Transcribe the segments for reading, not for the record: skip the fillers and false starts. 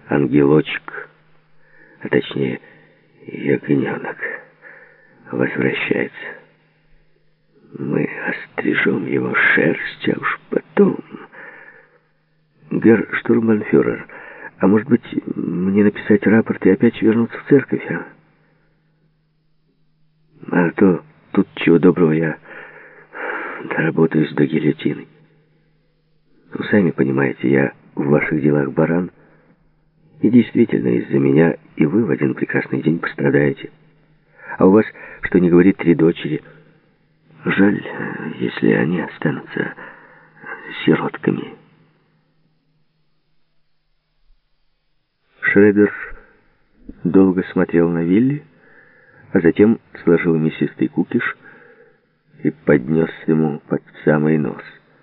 ангелочек, а точнее ягненок, возвращается. Мы острижем его шерсть, а уж потом... Герр штурмбанфюрер, а может быть, мне написать рапорт и опять вернуться в церковь, а? А то тут, чего доброго, я доработаюсь до гильотины. Вы сами понимаете, я в ваших делах баран, и действительно из-за меня и вы в один прекрасный день пострадаете. А у вас, что ни говори, 3 дочери. Жаль, если они останутся сиротками. Шредер долго смотрел на Вилли, а затем сложил мясистый кукиш и поднес ему под самый нос.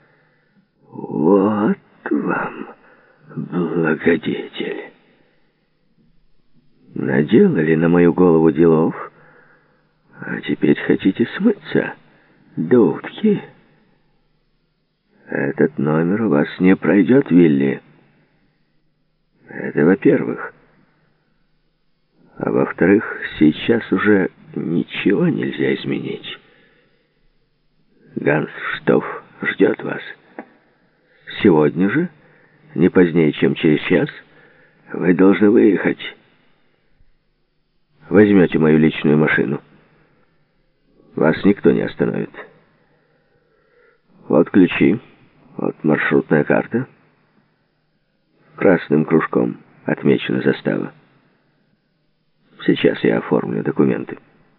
«Вот вам, благодетель! Наделали на мою голову делов, а теперь хотите смыться, до утки? Этот номер у вас не пройдет, Вилли. Это во-первых. А во-вторых, сейчас уже ничего нельзя изменить. Ганс Штофф ждет вас. Сегодня же, не позднее, чем через час, вы должны выехать. Возьмете мою личную машину. Вас никто не остановит. Вот ключи, вот маршрутная карта. Красным кружком отмечена застава. Сейчас я оформлю документы.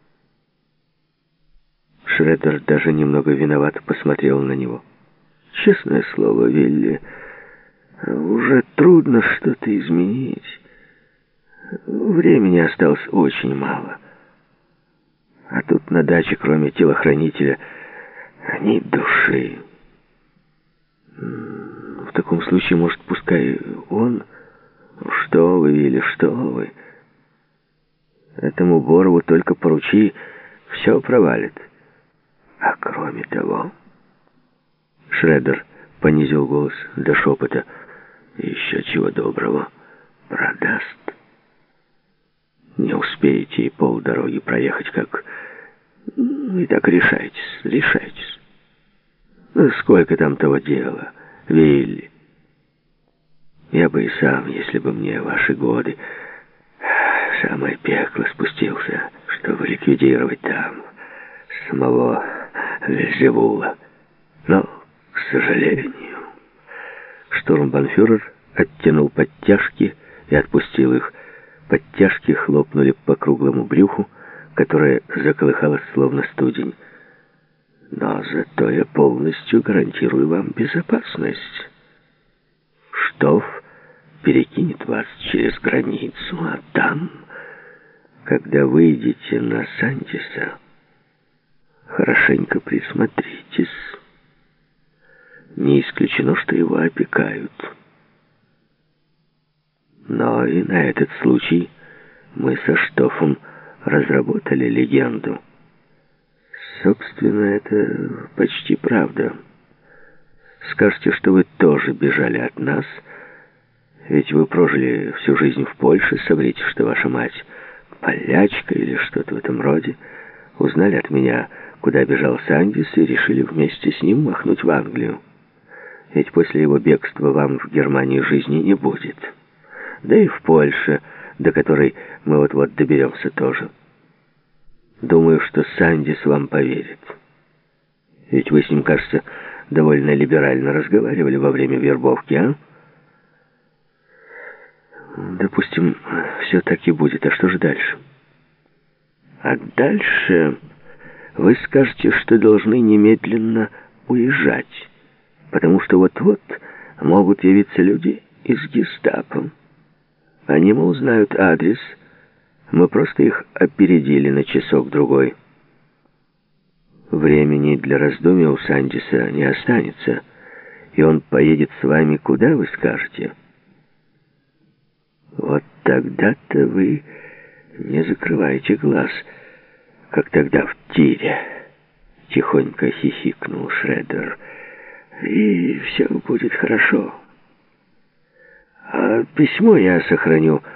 Шредер даже немного виновато посмотрел на него. Честное слово, Вилли, уже трудно что-то изменить. Времени осталось очень мало. А тут на даче, кроме телохранителя, ни души. В таком случае, может, пускай он... Что вы, Вилли, что вы? Этому Борову только поручи, все провалит. А кроме того... Шредер понизил голос до шепота. Еще чего доброго, продаст. Не успеете и полдороги проехать, как... И так решайтесь. Ну, сколько там того дела, Вилли? Я бы и сам, если бы мне ваши годы, в самое пекло спустился, чтобы ликвидировать там самого Вельзевула. Но, к сожалению, штурмбанфюрер оттянул подтяжки и отпустил их. Подтяжки хлопнули по круглому брюху, которое заколыхалось словно студень. Но зато я полностью гарантирую вам безопасность. Штофф перекинет вас через границу, а там, когда выйдете на Сантиса, хорошенько присмотритесь. Не исключено, что его опекают. Но и на этот случай мы со Штоффом разработали легенду. Собственно, это почти правда. Скажете, что вы тоже бежали от нас, ведь вы прожили всю жизнь в Польше, соврите, что ваша мать полячка или что-то в этом роде. Узнали от меня, куда бежал Сандис, и решили вместе с ним махнуть в Англию. Ведь после его бегства вам в Германии жизни не будет. Да и в Польше, до которой мы вот-вот доберемся тоже. Думаю, что Сандис вам поверит. Ведь вы с ним, кажется, довольно либерально разговаривали во время вербовки, а? Допустим, все так и будет. А что же дальше? А дальше вы скажете, что должны немедленно уезжать, потому что вот-вот могут явиться люди из гестапо. Они, мол, знают адрес. Мы просто их опередили на часок-другой. Времени для раздумий у Сандиса не останется, и он поедет с вами, куда вы скажете. Вот тогда-то вы не закрываете глаз, как тогда в тире. Тихонько хихикнул Шредер. И все будет хорошо. А письмо я сохраню